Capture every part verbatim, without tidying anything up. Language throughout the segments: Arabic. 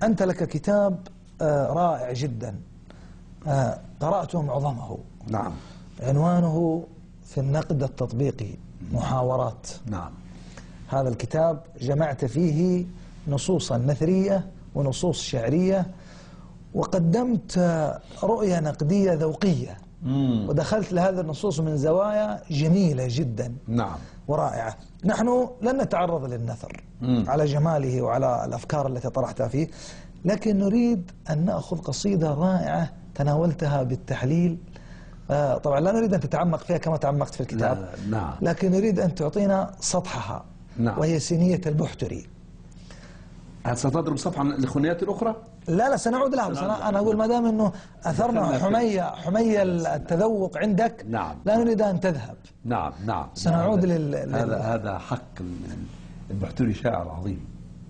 أنت لك كتاب رائع جدا قرأته معظمه. نعم. عنوانه في النقد التطبيقي محاورات. نعم. هذا الكتاب جمعت فيه نصوصا نثرية ونصوص شعرية، وقدمت رؤية نقدية ذوقية، مم. ودخلت لهذه النصوص من زوايا جميلة جدا. نعم. ورائعة. نحن لن نتعرض للنثر مم. على جماله وعلى الأفكار التي طرحتها فيه، لكن نريد أن نأخذ قصيدة رائعة تناولتها بالتحليل. آه طبعا لا نريد أن تتعمق فيها كما تعمقت في الكتاب. لا. نعم. لكن نريد أن تعطينا سطحها. نعم. وهي سينية البحتري. هل ستضرب صفحة من الخنيات الأخرى؟ لا لا سنعود لها، بس أنا, أنا أقول ما دام أنه أثرنا حمية حمية التذوق عندك. نعم. لا نريد أن تذهب. نعم نعم. سنعود هذا لل هذا هذا حق. البحتري شاعر عظيم،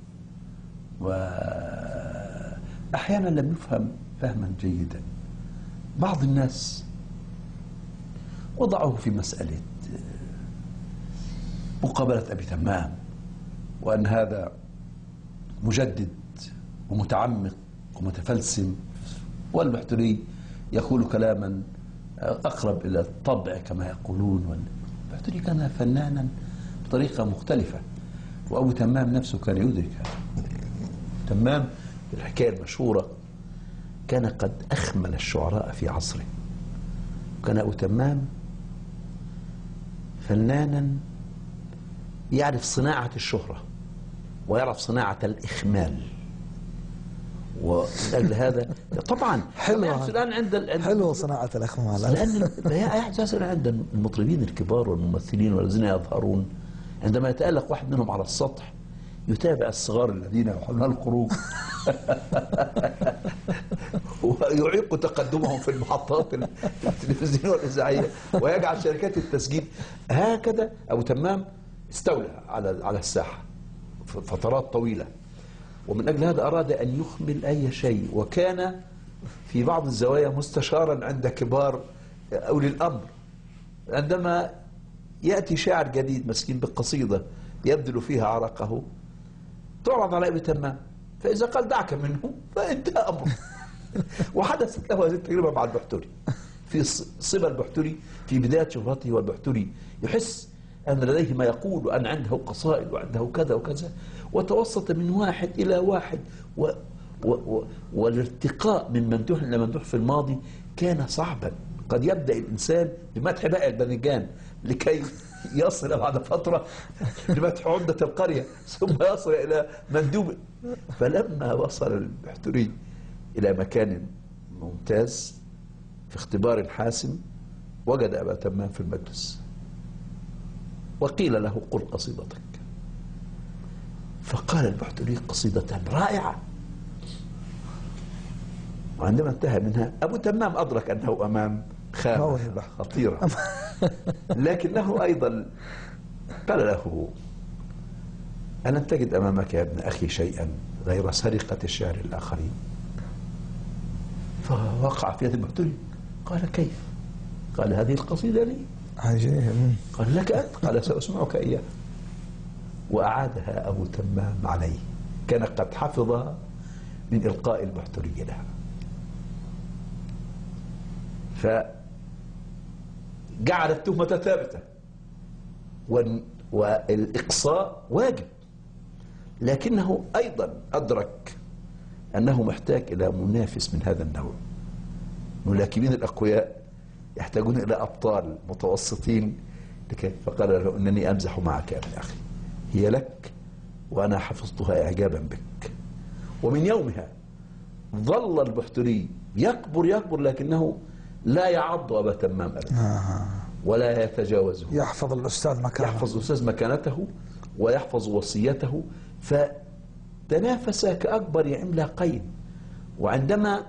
وأحيانا لم يفهم فهما جيدا. بعض الناس وضعوه في مسألة مقابلة أبي تمام، وأن هذا مجدد ومتعمق ومتفلسم، والبحتري يقول كلاما أقرب إلى الطبع كما يقولون. والبحتري كان فنانا بطريقة مختلفة، وأبو تمام نفسه كان يدرك هذا. تمام الحكاية المشهورة كان قد أخمل الشعراء في عصره، وكان أبو تمام فنانا يعرف صناعة الشهرة ويعرف صناعة الإخمال، ومن أجل هذا طبعا حلوة الآن عند حلوة صناعة الإخمال، لأن يحدث عند المطربين الكبار والممثلين والذين يظهرون عندما يتألق واحد منهم على السطح يتابع الصغار الذين يحاولون الخروج ويعيق تقدمهم في المحطات التلفزيونية والإذاعية، ويجعل شركات التسجيل. هكذا أبو تمام استولى على على الساحة فترات طويلة، ومن أجل هذا أراد أن يخمل أي شيء، وكان في بعض الزوايا مستشارا عند كبار أولي الأمر. عندما يأتي شاعر جديد مسكين بقصيدة يبذل فيها عرقه تعرض على أبي تمام، فإذا قال دعك منه فانتهى أمره. وحدثت له هذه التجربة مع البحتري في صبا البحتري في بداية شهرته، والبحتري يحس أن لديه ما يقول، وأن عنده قصائد وعنده كذا وكذا، وتوسط من واحد إلى واحد، و و و والارتقاء من ممدوح إلى ممدوح في الماضي كان صعبا. قد يبدأ الإنسان بمدح بائع الباذنجان لكي يصل بعد فترة لمدح عمدة القرية، ثم يصل إلى مندوب. فلما وصل البحتري إلى مكان ممتاز في اختبار حاسم وجد أبا تمام في المجلس، وقيل له قل قصيدتك، فقال البحتري قصيدة رائعة. وعندما انتهى منها أبو تمام أدرك أنه أمام خامة خطيرة، لكنه أيضا قال له ألم تجد أمامك يا ابن أخي شيئا غير سرقة الشعر الآخرين؟ فوقع في يد البحتري. قال كيف؟ قال هذه القصيدة لي. عجيب. قال لك أنت؟ قال سأسمعك إياها. وأعادها أبو تمام عليه، كان قد حفظها من إلقاء البحتري لها. فجعل التهمة ثابتة، والإقصاء واجب، لكنه أيضا أدرك أنه محتاج إلى منافس من هذا النوع. الملاكمين الأقوياء يحتاجون إلى أبطال متوسطين لكي. فقال له إنني أمزح معك يا ابن أخي، هي لك وأنا حفظتها إعجابا بك. ومن يومها ظل البحتري يكبر يكبر، لكنه لا يعض أبا تمام أبدا آه. ولا يتجاوزه. يحفظ الأستاذ مكانته، يحفظ الأستاذ مكانته ويحفظ وصيته. فتنافس كأكبر عملاقين، وعندما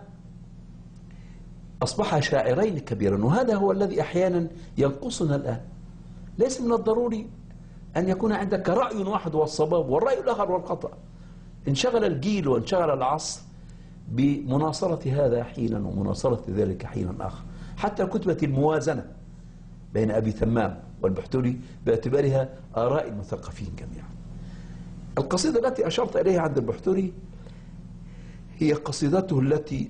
أصبح شاعرين كبيرا، وهذا هو الذي أحيانا ينقصنا الآن. ليس من الضروري أن يكون عندك رأي واحد والصواب والرأي الآخر والخطأ. انشغل الجيل وانشغل العصر بمناصرة هذا حينا ومناصرة ذلك حينا آخر، حتى كتبت الموازنة بين أبي تمام والبحتري باعتبارها آراء المثقفين جميعا. القصيدة التي أشرت إليها عند البحتري هي قصيدته التي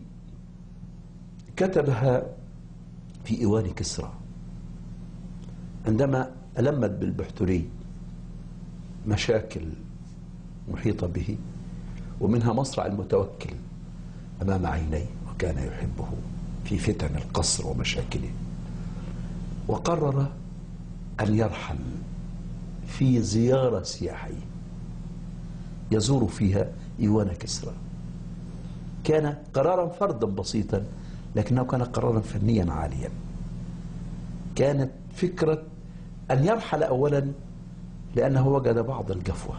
كتبها في إيوان كسرى عندما ألمت بالبحتري مشاكل محيطة به، ومنها مصرع المتوكل أمام عينيه وكان يحبه في فتن القصر ومشاكله، وقرر أن يرحل في زيارة سياحية يزور فيها إيوان كسرى. كان قرارا فردا بسيطا، لكنه كان قرارا فنيا عاليا. كانت فكرة أن يرحل أولا لأنه وجد بعض الجفوة،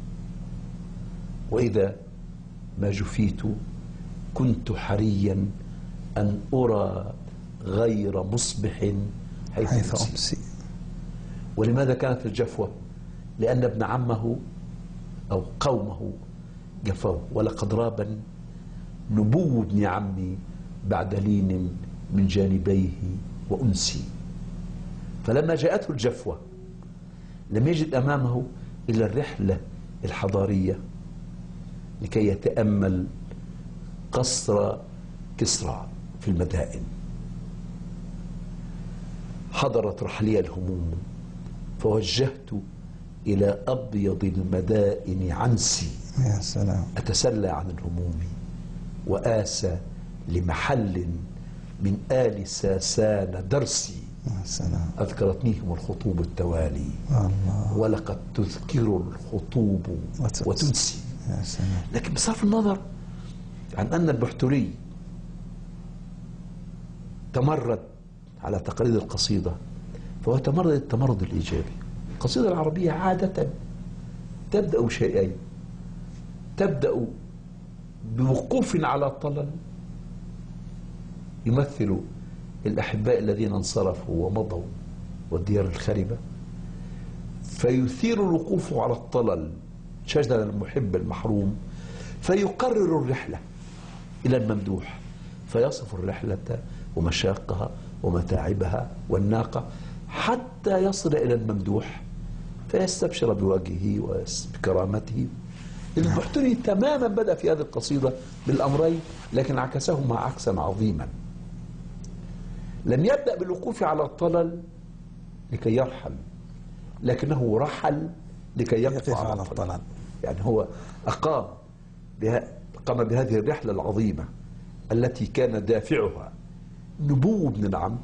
وإذا ما جفيت كنت حريا أن أرى غير مصبح حيث, حيث أمسي. ولماذا كانت الجفوة؟ لأن ابن عمه أو قومه جفوه، ولقد رابا نبو ابن عمي بعد لين من جانبيه وأنسي. فلما جاءته الجفوة لم يجد أمامه إلا الرحلة الحضارية لكي يتأمل قصر كسرى في المدائن. حضرت رحلي الهموم فوجهت إلى أبيض المدائن عنسي. يا سلام. أتسلى عن الهموم وآسى لمحل من آل ساسان درسي. يا سلام. أذكرتنيهم الخطوب التوالي الله. ولقد تذكر الخطوب وتنسي. يا سلام. لكن بصرف النظر عن أن البحتري تمرد على تقليد القصيدة، فهو تمرد التمرد الإيجابي. القصيدة العربية عادة تبدأ شيئين: تبدأ بوقوف على طلل يمثل الأحباء الذين انصرفوا ومضوا والديار الخربة، فيثير الوقوف على الطلل شجن المحب المحروم، فيقرر الرحلة إلى الممدوح، فيصف الرحلة ومشاقها ومتاعبها والناقة حتى يصل إلى الممدوح فيستبشر بوجهه وبكرامته. البحتري تماما بدأ في هذه القصيدة بالأمرين، لكن عكسهما عكسا عظيما. لم يبدأ بالوقوف على الطلل لكي يرحل، لكنه رحل لكي يقف على الطلل. يعني هو أقام بها قام بهذه الرحلة العظيمة التي كان دافعها نبو ابن العم،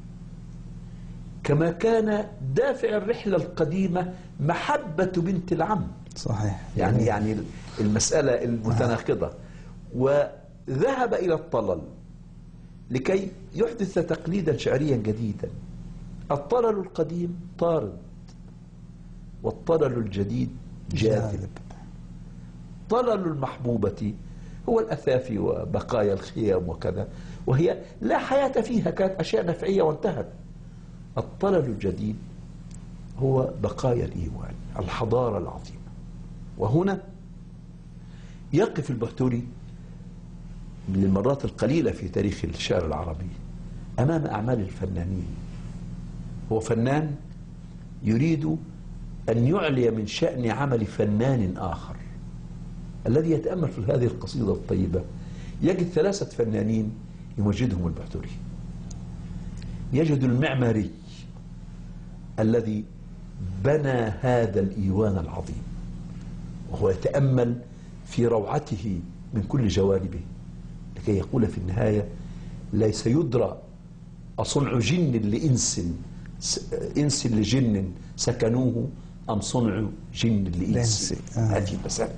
كما كان دافع الرحلة القديمة محبة بنت العم. صحيح. يعني يعني المسألة المتناقضة. وذهب إلى الطلل لكي يحدث تقليدا شعريا جديدا. الطلل القديم طارد، والطلل الجديد جاذب. طلل المحبوبة هو الأثافي وبقايا الخيام وكذا، وهي لا حياة فيها، كانت أشياء نفعية وانتهت. الطلل الجديد هو بقايا الإيوان، الحضارة العظيمة. وهنا يقف البحتري للمرات القليلة في تاريخ الشعر العربي أمام أعمال الفنانين. هو فنان يريد أن يعلي من شأن عمل فنان آخر. الذي يتأمل في هذه القصيدة الطيبة يجد ثلاثة فنانين يمجدهم البحتري. يجد المعماري الذي بنى هذا الإيوان العظيم، وهو يتأمل في روعته من كل جوانبه لكي يقول في النهاية: ليس يدرى أصنع جن لإنس إنس لجن سكنوه أم صنع جن لإنس. آه. هذه المسألة.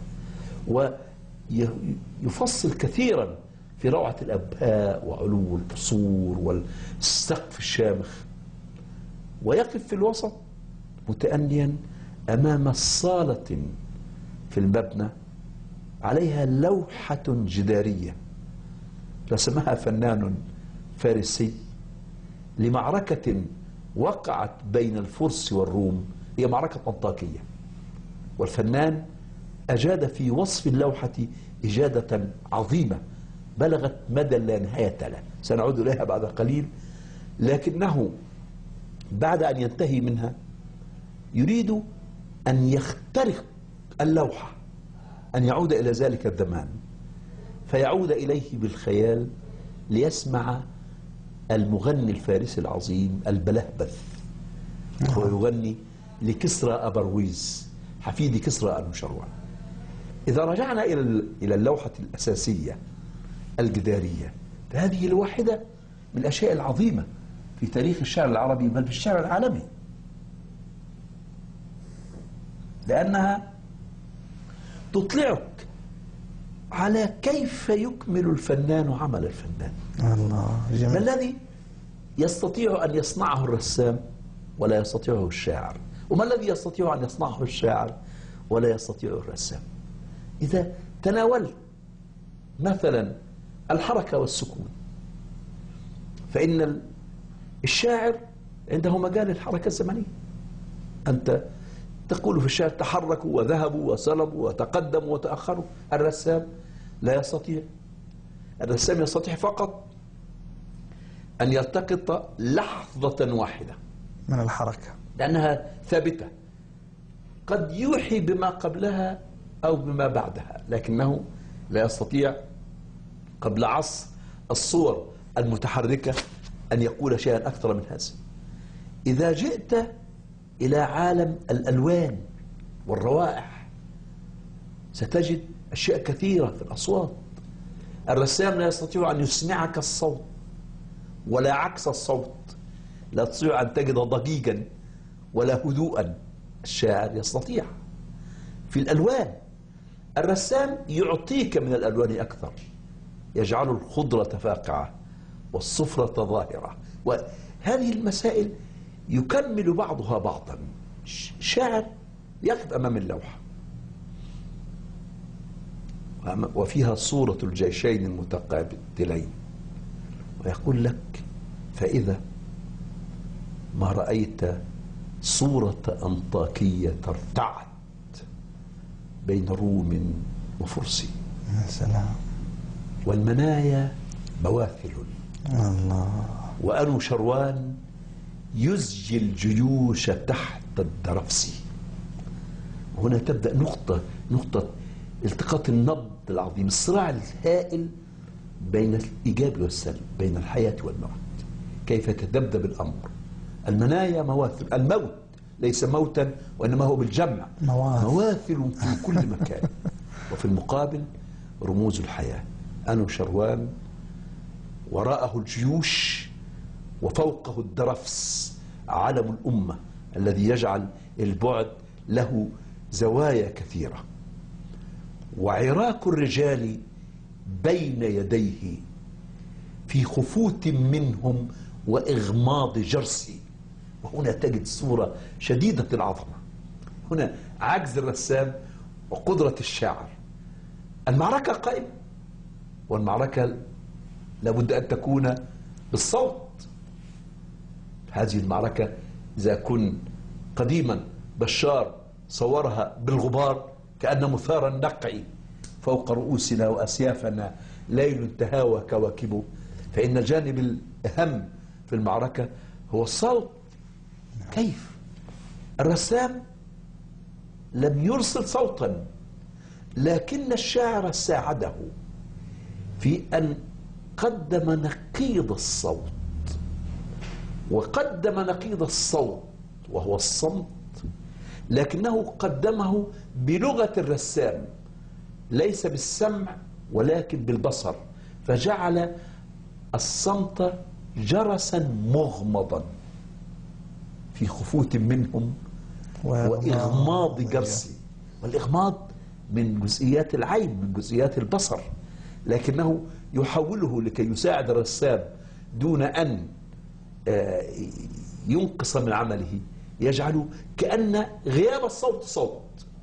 ويفصل كثيرا في روعة الأبهاء وعلو القصور والسقف الشامخ، ويقف في الوسط متأنيا أمام صالة في المبنى عليها لوحة جدارية رسمها فنان فارسي لمعركة وقعت بين الفرس والروم، هي معركة أنطاكية. والفنان أجاد في وصف اللوحة إجادة عظيمة بلغت مدى لا نهاية له، سنعود إليها بعد قليل. لكنه بعد أن ينتهي منها يريد أن يخترق اللوحة، أن يعود إلى ذلك الزمان، فيعود إليه بالخيال ليسمع المغني الفارسي العظيم البلهبث، هو يغني لكسرى أبرويز حفيد كسرى أنوشروان. إذا رجعنا إلى إلى اللوحة الأساسية الجدارية، فهذه الواحدة من الأشياء العظيمة في تاريخ الشعر العربي بل في الشعر العالمي، لأنها تطلعك على كيف يكمل الفنان عمل الفنان. الله جميل. ما الذي يستطيع أن يصنعه الرسام ولا يستطيعه الشاعر، وما الذي يستطيع أن يصنعه الشاعر ولا يستطيعه الرسام؟ إذا تناولت مثلا الحركة والسكون، فإن الشاعر عنده مجال الحركة الزمنية. أنت تقول في الشعر تحركوا وذهبوا وسلبوا وتقدموا وتأخروا. الرسام لا يستطيع. الرسام يستطيع فقط أن يلتقط لحظة واحدة من الحركة لأنها ثابتة، قد يوحي بما قبلها أو بما بعدها، لكنه لا يستطيع قبل عصر الصور المتحركة أن يقول شيئا أكثر من هذا. إذا جئت إلى عالم الألوان والروائح ستجد أشياء كثيرة في الأصوات. الرسام لا يستطيع أن يسمعك الصوت ولا عكس الصوت، لا تستطيع أن تجد ضجيجا ولا هدوءا. الشاعر يستطيع. في الألوان الرسام يعطيك من الألوان أكثر، يجعل الخضرة فاقعة والصفرة ظاهرة، وهذه المسائل يكمل بعضها بعضا. شاعر يقف أمام اللوحة وفيها صورة الجيشين المتقابلين ويقول لك: فإذا ما رأيت صورة أنطاكية ارتعت بين روم وفرس، يا سلام، والمنايا بواثل، الله، وأنوشروان يزجي الجيوش تحت الدرفس. هنا تبدأ نقطة نقطة التقاط النبض العظيم، الصراع الهائل بين الإيجاب والسلب، بين الحياة والموت، كيف يتذبذب الأمر. المنايا مواثل، الموت ليس موتا وإنما هو بالجمع مواثل, مواثل في كل مكان. وفي المقابل رموز الحياة، أنوشروان وراءه الجيوش وفوقه الدرفس، علم الأمة الذي يجعل البعد له زوايا كثيرة. وعراك الرجال بين يديه في خفوت منهم وإغماض جرسي. وهنا تجد صورة شديدة العظمة. هنا عجز الرسام وقدرة الشاعر. المعركة قائمة، والمعركة لابد أن تكون بالصوت. هذه المعركة إذا كن قديما بشار صورها بالغبار كأن مثار النقع فوق رؤوسنا وأسيافنا ليل تهاوى كواكبه، فإن الجانب الأهم في المعركة هو الصوت. كيف؟ الرسام لم يرسل صوتا، لكن الشاعر ساعده في أن قدم نقيض الصوت، وقدم نقيض الصوت وهو الصمت، لكنه قدمه بلغة الرسام ليس بالسمع ولكن بالبصر، فجعل الصمت جرسا مغمضا في خفوت منهم وإغماض جرسي. والإغماض من جزئيات العين، من جزئيات البصر، لكنه يحوله لكي يساعد الرسام دون أن ينقص من عمله، يجعل كأن غياب الصوت صوت.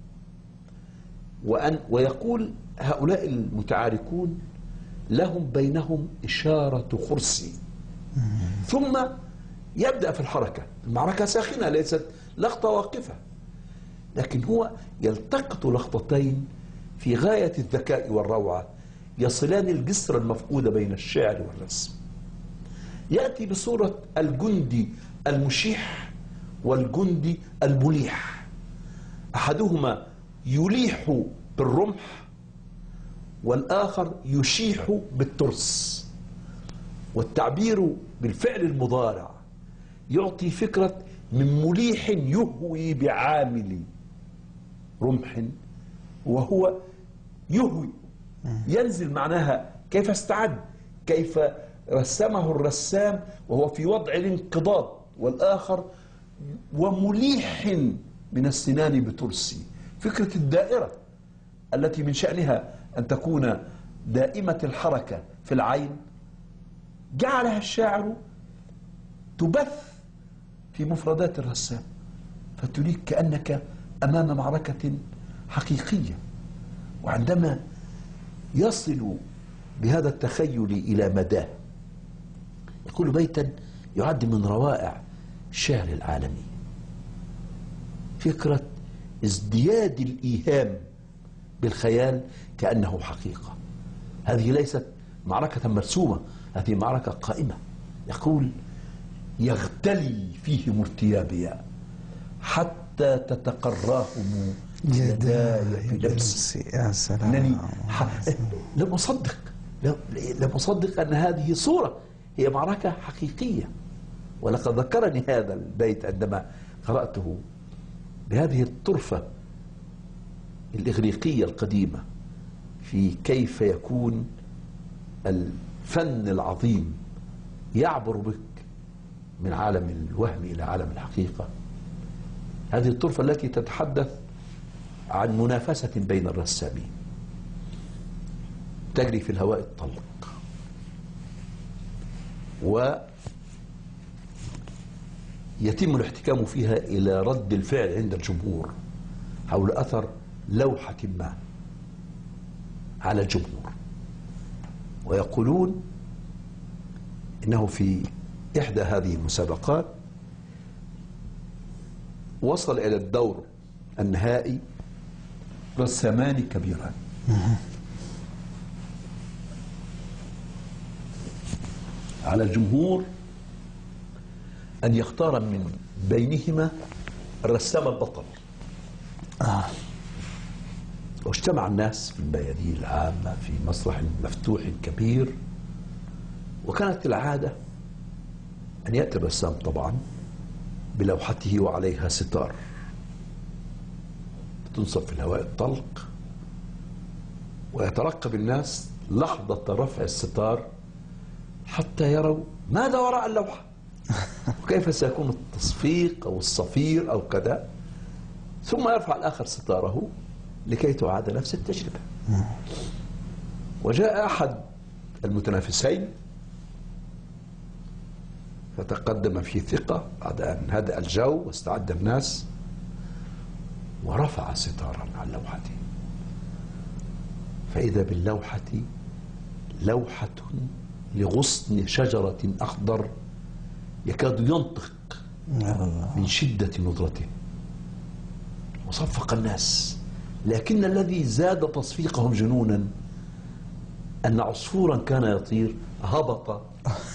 وأن ويقول هؤلاء المتعاركون لهم بينهم إشارة خرس، ثم يبدأ في الحركة. المعركة ساخنة، ليست لقطة واقفة، لكن هو يلتقط لقطتين في غاية الذكاء والروعة يصلان الجسر المفقود بين الشعر والرسم. يأتي بصورة الجندي المشيح والجندي المليح، أحدهما يليح بالرمح والآخر يشيح بالترس. والتعبير بالفعل المضارع يعطي فكرة من مليح يهوي بعامل رمح، وهو يهوي ينزل، معناها كيف استعد، كيف رسمه الرسام وهو في وضع الانقضاض، والآخر ومليح من السنان بترسي. فكرة الدائرة التي من شأنها أن تكون دائمة الحركة في العين جعلها الشاعر تبث في مفردات الرسام، فتريك كأنك أمام معركة حقيقية. وعندما يصل بهذا التخيل إلى مداه يقول بيتا يعد من روائع الشعر العالمي: فكرة ازدياد الإيهام بالخيال كأنه حقيقة. هذه ليست معركة مرسومة، هذه معركة قائمة. يقول: يغتلي فيهم ارتيابيا حتى تتقراهم يداي في لمسي. يا سلام. إنني لم أصدق لم أصدق أن هذه صورة، هي معركة حقيقية. ولقد ذكرني هذا البيت عندما قرأته بهذه الطرفة الإغريقية القديمة في كيف يكون الفن العظيم يعبر بك من عالم الوهم إلى عالم الحقيقة. هذه الطرفة التي تتحدث عن منافسة بين الرسامين تجري في الهواء الطلق، ويتم الاحتكام فيها إلى رد الفعل عند الجمهور حول أثر لوحة ما على الجمهور. ويقولون إنه في إحدى هذه المسابقات وصل إلى الدور النهائي رسامان كبيران، على الجمهور أن يختار من بينهما الرسام البطل. آه. واجتمع الناس في الميادين العامة في مسرح مفتوح كبير، وكانت العادة أن يأتي الرسام طبعا بلوحته وعليها ستار تنصب في الهواء الطلق، ويترقب الناس لحظة رفع الستار حتى يروا ماذا وراء اللوحة وكيف سيكون التصفيق أو الصفير أو كذا، ثم يرفع الآخر ستاره لكي تعاد نفس التجربة. وجاء أحد المتنافسين فتقدم في ثقة بعد أن هدأ الجو واستعد الناس، ورفع ستارا عن لوحته، فإذا باللوحة لوحة لغصن شجرة أخضر يكاد ينطق من شدة ندرته. وصفق الناس، لكن الذي زاد تصفيقهم جنونا أن عصفورا كان يطير هبط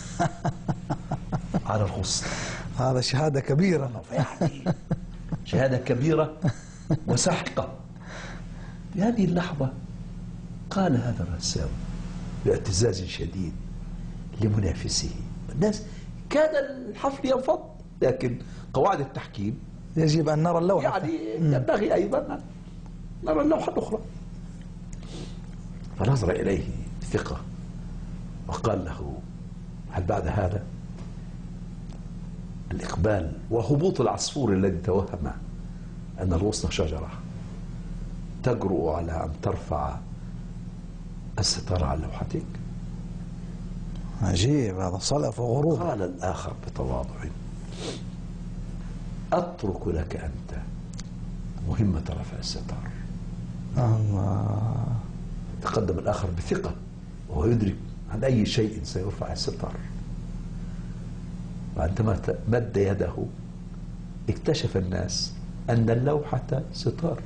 على الغصن. هذا شهادة كبيرة، يعني شهادة كبيرة وسحقة. في هذه اللحظة قال هذا الرسام باعتزاز شديد لمنافسه، الناس كاد الحفل ينفض، لكن قواعد التحكيم يجب أن نرى اللوحة، يعني ينبغي أيضا أن نرى اللوحة الأخرى. فنظر إليه بثقة وقال له: هل بعد هذا الإقبال وهبوط العصفور الذي توهم أن الغصن شجرة تجرؤ على أن ترفع الستار عن لوحتك؟ عجيب، هذا صلف وغرور. قال الآخر بتواضع: أترك لك أنت مهمة رفع الستار. الله. تقدم الآخر بثقة وهو يدرك عن أي شيء سيرفع الستار، وعندما مد يده اكتشف الناس أن اللوحة ستار.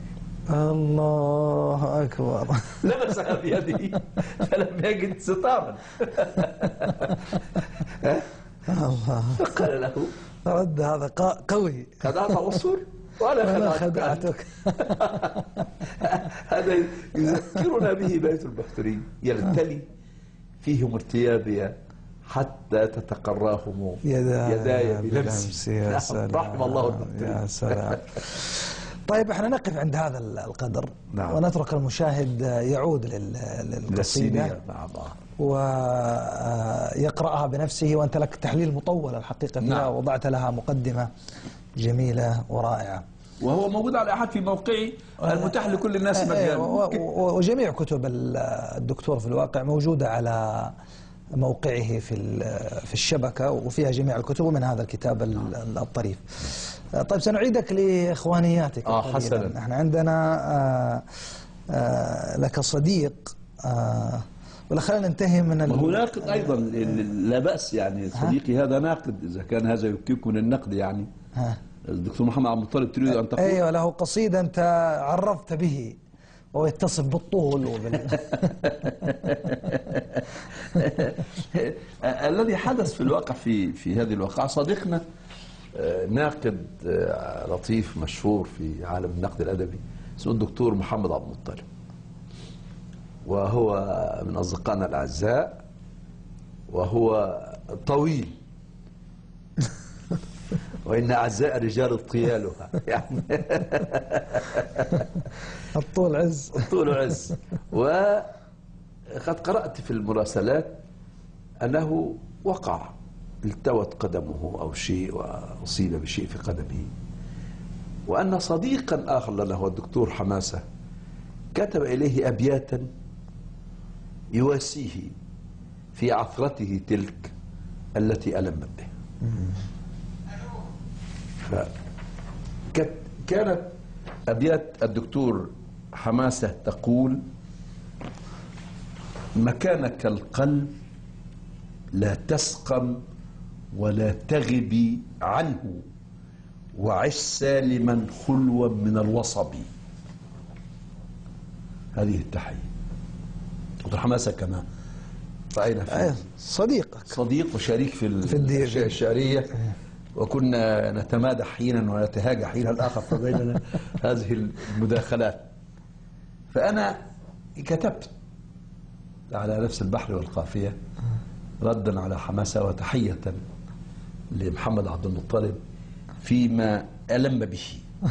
الله أكبر. لمسها بيده فلم يجد ستارا. الله. فقال له: رد هذا قوي. خدعت العصفور ولا خدعتك. خدعتك. هذا يذكرنا به بيت البحتري: يغتلي فيهم ارتيابي حتى تتقراهم يداي, يداي بلمسي. يا سلام، رحم الله البحتري. يا سلام. طيب احنا نقف عند هذا القدر. نعم. ونترك المشاهد يعود للقصيدة مع بعض ويقرأها بنفسه. وأنت لك تحليل مطول الحقيقة فيها. نعم. وضعت لها مقدمة جميلة ورائعة، وهو موجود على أحد في موقعي المتاح لكل الناس مجانا. وجميع كتب الدكتور في الواقع موجودة على موقعه في في الشبكة، وفيها جميع الكتب ومن هذا الكتاب الطريف. طيب سنعيدك لإخوانياتك. آه حسنا. احنا عندنا آآ آآ لك صديق، ولا خلينا ننتهي من هو ناقد أيضا، لا بأس يعني. صديقي هذا ناقد، إذا كان هذا يبكيك من النقد يعني. ها. الدكتور محمد عبد المطلب تريد أن تقول؟ أيوة، له قصيدة أنت عرفت به وهو يتصف بالطول وبال... الذي حدث في الواقع في في هذه الواقعة، صديقنا ناقد لطيف مشهور في عالم النقد الأدبي اسمه الدكتور محمد عبد المطلب، وهو من أصدقائنا الأعزاء، وهو طويل وإن أعزاء رجال طيالها يعني. الطول عز. الطول عز. وقد قرأت في المراسلات أنه وقع، التوت قدمه أو شيء وأصيب بشيء في قدمه، وأن صديقا آخر لنا هو الدكتور حماسة كتب إليه أبياتا يواسيه في عثرته تلك التي ألمت به. كانت أبيات الدكتور حماسة تقول: مكانك القلب لا تسقم ولا تغبي عنه، وعش سالما خلوا من الوصب. هذه التحية. دكتور حماسة كما رأينا في صديقك صديق وشريك في, في الأشياء الشعرية، وكنا نتمادح حينا ونتهاجى حينا الآخر، فبيننا هذه المداخلات. فأنا كتبت على نفس البحر والقافية ردا على حماسة وتحية لمحمد عبد المطلب فيما ألم به.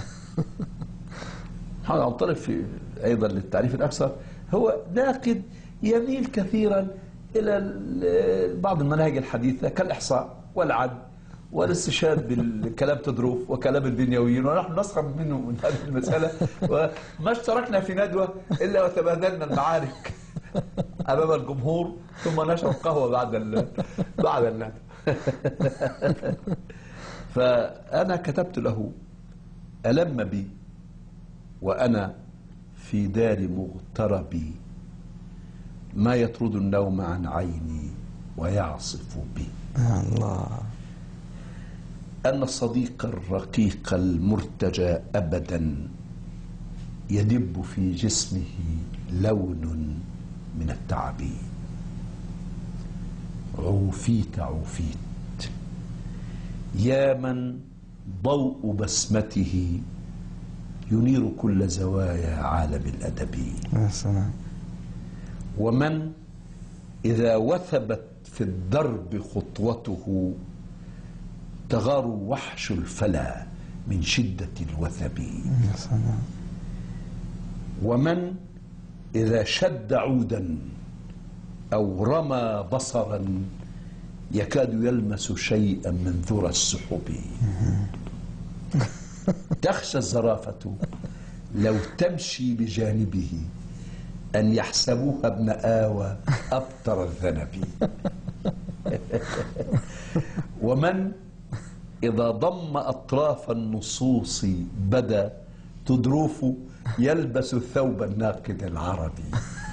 محمد عبد المطلب في أيضا للتعريف الأكثر هو ناقد يميل كثيرا إلى بعض المناهج الحديثة كالإحصاء والعد والاستشهاد بالكلام تدروف وكلام البنيويين، ونحن نسخر منه من هذه المسألة، وما اشتركنا في ندوة إلا وتبادلنا المعارك أمام الجمهور، ثم نشرب قهوة بعد ال... بعد الندوة. فأنا كتبت له: ألم بي وأنا في دار مغتربي، ما يطرد النوم عن عيني ويعصف بي. الله. أن الصديق الرقيق المرتجى أبدا يدب في جسمه لون من التعب. عوفيت عوفيت يا من ضوء بسمته ينير كل زوايا عالم الأدب. يا سلام. ومن إذا وثبت في الدرب خطوته تغار وحش الفلا من شدة الوثب. يا سلام. ومن إذا شد عودا أو رمى بصرا يكاد يلمس شيئا من ذرى السحب. تخشى الزرافة لو تمشي بجانبه أن يحسبوها ابن آوى أبتر الذنب. ومن إذا ضم أطراف النصوص بدا تدروف يلبس ثوب الناقد العربي.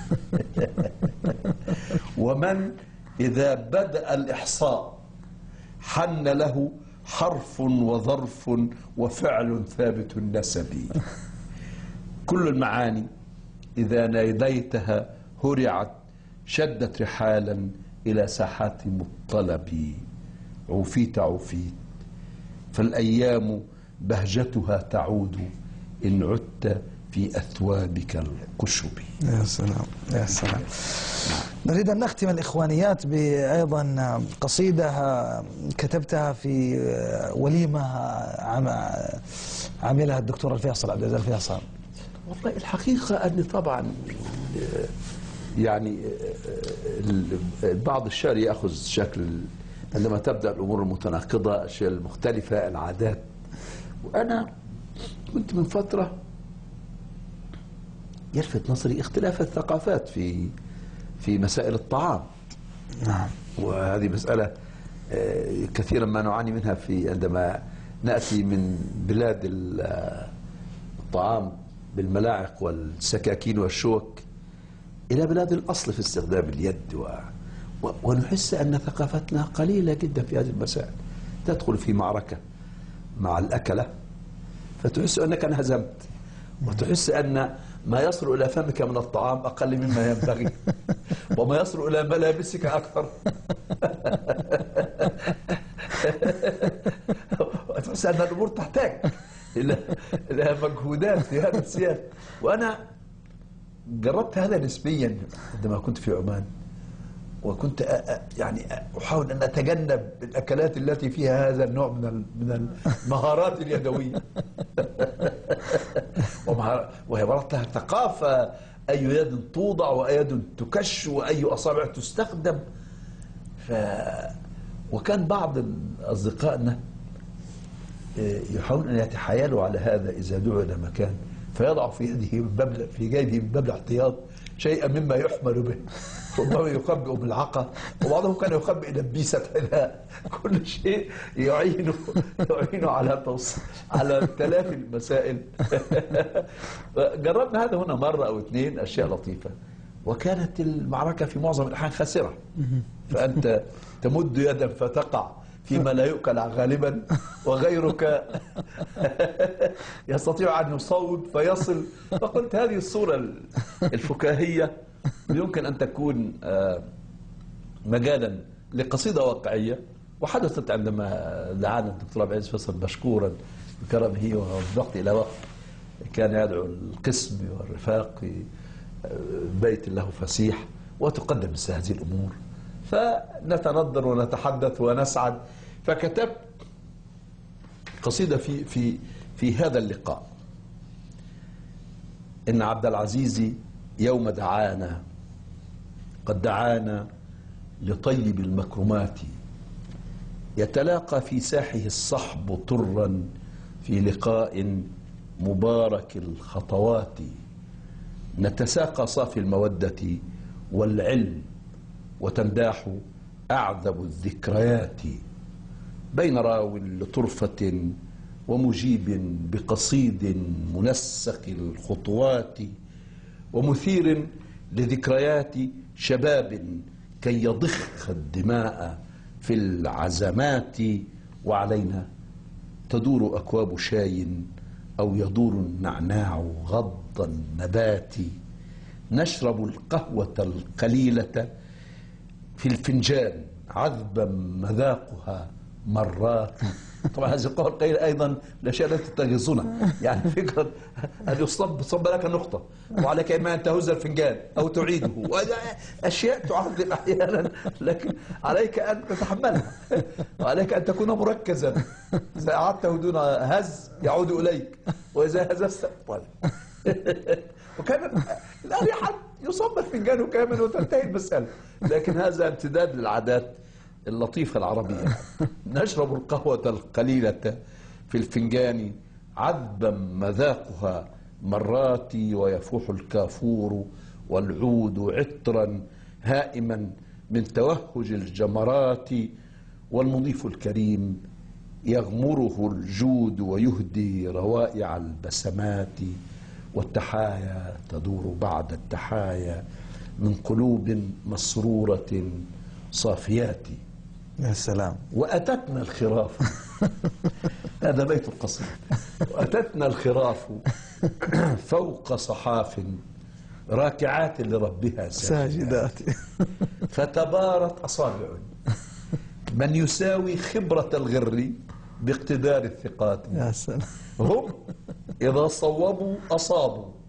ومن إذا بدأ الإحصاء حن له حرف وظرف وفعل ثابت النسب. كل المعاني إذا ناديتها هرعت شدت رحالا إلى ساحات مطلب. عوفيت عوفيت فالأيام بهجتها تعود إن عدت في أثوابك القشب. يا سلام يا سلام. نريد أن نختم الإخوانيات بأيضا قصيدة كتبتها في وليمة عملها الدكتور الفيصل عبد العزيز الفيصل. والله الحقيقة أن طبعا يعني بعض الشعر يأخذ شكل عندما تبدأ الأمور المتناقضة، الأشياء المختلفة، العادات. وأنا كنت من فترة يلفت نظري اختلاف الثقافات في في مسائل الطعام. نعم. وهذه مسألة كثيرا ما نعاني منها في عندما نأتي من بلاد الطعام بالملاعق والسكاكين والشوك إلى بلاد الأصل في استخدام اليد، و... و... ونحس أن ثقافتنا قليلة جدا في هذه المسائل. تدخل في معركة مع الأكلة فتحس أنك انهزمت، وتحس أن ما يصل إلى فمك من الطعام أقل مما ينبغي، وما يصل إلى ملابسك أكثر. وتحس أن الأمور تحتاج إلى إلى مجهودات في هذا السياق. وأنا جربت هذا نسبيا عندما كنت في عمان، وكنت يعني أحاول أن أتجنب الأكلات التي فيها هذا النوع من من المهارات اليدوية. وهي مرات لها ثقافة، أي يد توضع وأي يد تكش وأي أصابع تستخدم. ف وكان بعض أصدقائنا يحاولون أن يتحايلوا على هذا إذا دعوا إلى مكان، فيضع في يده من باب في جيبه من باب الاحتياط شيئا مما يحمل به، ربما يخبئ بالعقة، وبعضهم كان يخبئ لبيسة حذاء، كل شيء يعينه يعينه على توصيل على تلافي المسائل. جربنا هذا هنا مرة أو اثنين، أشياء لطيفة. وكانت المعركة في معظم الأحيان خاسرة، فأنت تمد يدا فتقع فيما لا يؤكل غالبا، وغيرك يستطيع أن يصوب فيصل. فقلت هذه الصورة الفكاهية يمكن أن تكون مجالا لقصيدة واقعية. وحدثت عندما دعانا الدكتور عبد العزيز الفيصل مشكورا بكرمه، ومن وقت إلى وقت كان يدعو القسم والرفاق في بيت له فسيح، وتقدم مثل هذه الأمور، فنتنظر ونتحدث ونسعد. فكتبت قصيدة في في في هذا اللقاء: إن عبد العزيز يوم دعانا قد دعانا لطيب المكرمات، يتلاقى في ساحه الصحب طرا في لقاء مبارك الخطوات، نتساقى صافي المودة والعلم، وتنداح أعذب الذكريات، بين راو لطرفة ومجيب بقصيد منسق الخطوات، ومثير لذكريات شباب كي يضخ الدماء في العزمات، وعلينا تدور أكواب شاي أو يدور النعناع غض النبات، نشرب القهوة القليلة في الفنجان عذبا مذاقها مرات. طبعا هذه القهوة القليلة أيضا الأشياء التي تغيظنا، يعني فكرة أن يصب صب لك نقطة وعليك إما أن تهز الفنجان أو تعيده، أشياء تعذب أحيانا، لكن عليك أن تتحملها، وعليك أن تكون مركزا. إذا أعدته دون هز يعود إليك، وإذا هززت طيب. وكان الأريح يصب الفنجان كامل وتنتهي المسألة، لكن هذا امتداد للعادات اللطيفة العربية. نشرب القهوة القليلة في الفنجان عذبا مذاقها مرات، ويفوح الكافور والعود عطرا هائما من توهج الجمرات، والمضيف الكريم يغمره الجود ويهدي روائع البسمات، والتحايا تدور بعد التحايا من قلوب مسرورة صافيات. يا سلام. وأتتنا الخراف. هذا بيت القصيد. وأتتنا الخراف فوق صحاف راكعات لربها ساجدات، فتبارت أصابع من يساوي خبرة الغر باقتدار الثقات. يا سلام. هم إذا صوبوا أصابوا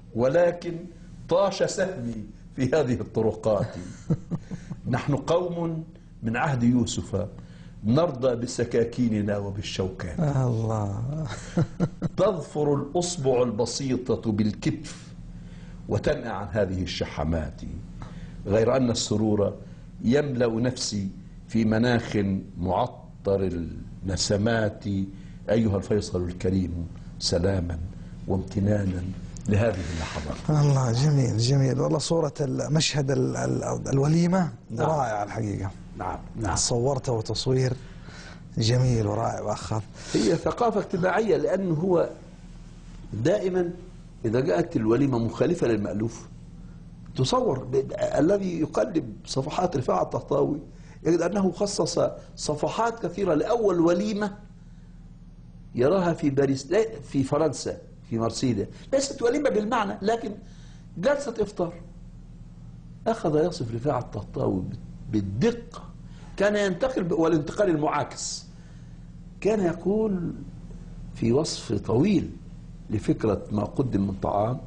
ولكن طاش سهمي في هذه الطرقات. نحن قوم من عهد يوسف نرضى بسكاكيننا وبالشوكات. الله. تظفر الأصبع البسيطة بالكتف وتنأى عن هذه الشحمات، غير أن السرور يملأ نفسي في مناخ معطر النسمات. أيها الفيصل الكريم، سلاما وامتنانا لهذه اللحظات. الله، جميل جميل والله. صورة المشهد ال ال الوليمة نعم. رائعة الحقيقة. نعم نعم. صورته وتصوير جميل ورائع وأخذ. هي ثقافة اجتماعية، لأنه هو دائما إذا جاءت الوليمة مخالفة للمألوف تصور. الذي يقلب صفحات رفاعة الطهطاوي يجد أنه خصص صفحات كثيرة لأول وليمة يراها في باريس، في فرنسا، في مرسيليا. ليست وليمة بالمعنى، لكن جلسة إفطار. أخذ يصف رفاعة الطهطاوي بالدقة، كان ينتقل، والانتقال المعاكس. كان يقول في وصف طويل لفكرة ما قدم من طعام: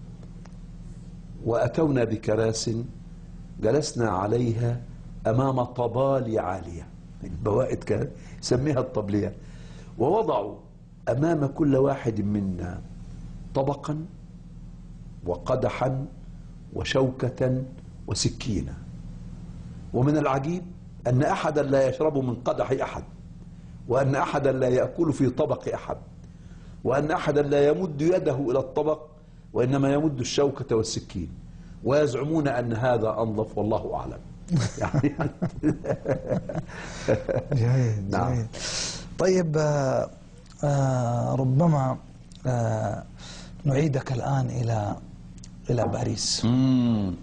وأتونا بكراس جلسنا عليها أمام طبال عالية. البوائد كان يسميها الطبلية. ووضعوا أمام كل واحد منا طبقا وقدحا وشوكة وسكينة. ومن العجيب أن أحدا لا يشرب من قدح أحد، وأن أحدا لا يأكل في طبق أحد، وأن أحدا لا يمد يده إلى الطبق، وإنما يمد الشوكة والسكين، ويزعمون أن هذا أنظف، والله أعلم. يعني جميل نعم. جميل. طيب آه آه ربما آه نعيدك الآن إلى إلى باريس. مم.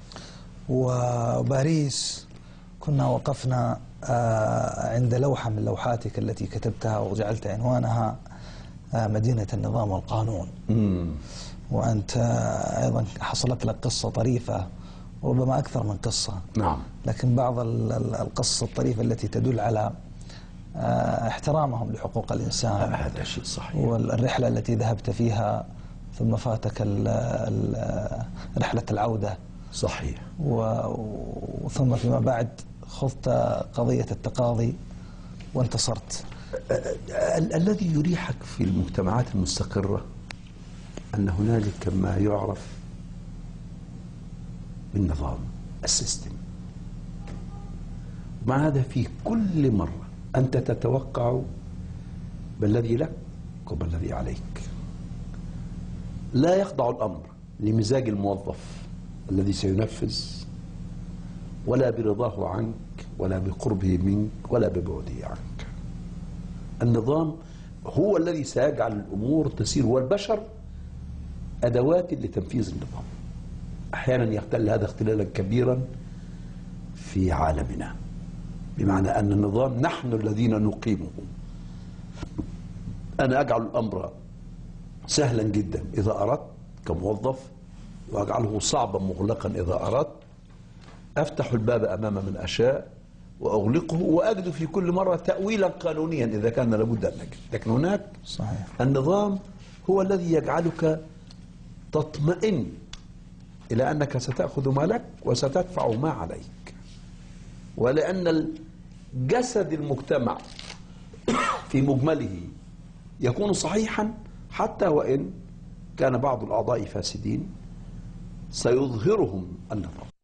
وباريس كنا وقفنا آه عند لوحة من لوحاتك التي كتبتها وجعلت عنوانها آه مدينة النظام والقانون. مم. وأنت آه أيضا حصلت لك قصة طريفة، وربما أكثر من قصة. نعم. لكن بعض القصص الطريفة التي تدل على احترامهم لحقوق الإنسان. هذا شيء صحيح. والرحلة التي ذهبت فيها ثم فاتك رحلة العودة. صحيح. وثم فيما بعد خضت قضية التقاضي وانتصرت. الذي يريحك في المجتمعات المستقرة أن هنالك ما يعرف بالنظام، السيستم. مع هذا في كل مرة أنت تتوقع ما الذي لك وما الذي عليك. لا يخضع الأمر لمزاج الموظف الذي سينفذ، ولا برضاه عنك، ولا بقربه منك، ولا ببعده عنك. النظام هو الذي سيجعل الأمور تسير، والبشر أدوات لتنفيذ النظام. أحيانا يختل هذا اختلالا كبيرا في عالمنا، بمعنى أن النظام نحن الذين نقيمه. أنا أجعل الأمر سهلا جدا إذا أردت كموظف، وأجعله صعبا مغلقا إذا أردت. أفتح الباب أمام من أشاء وأغلقه، وأجد في كل مرة تأويلا قانونيا إذا كان لابد أن نجد. لكن هناك صحيح. النظام هو الذي يجعلك تطمئن إلى أنك ستأخذ ما لك وستدفع ما عليك، ولأن جسد المجتمع في مجمله يكون صحيحا، حتى وإن كان بعض الأعضاء فاسدين سيظهرهم النظام.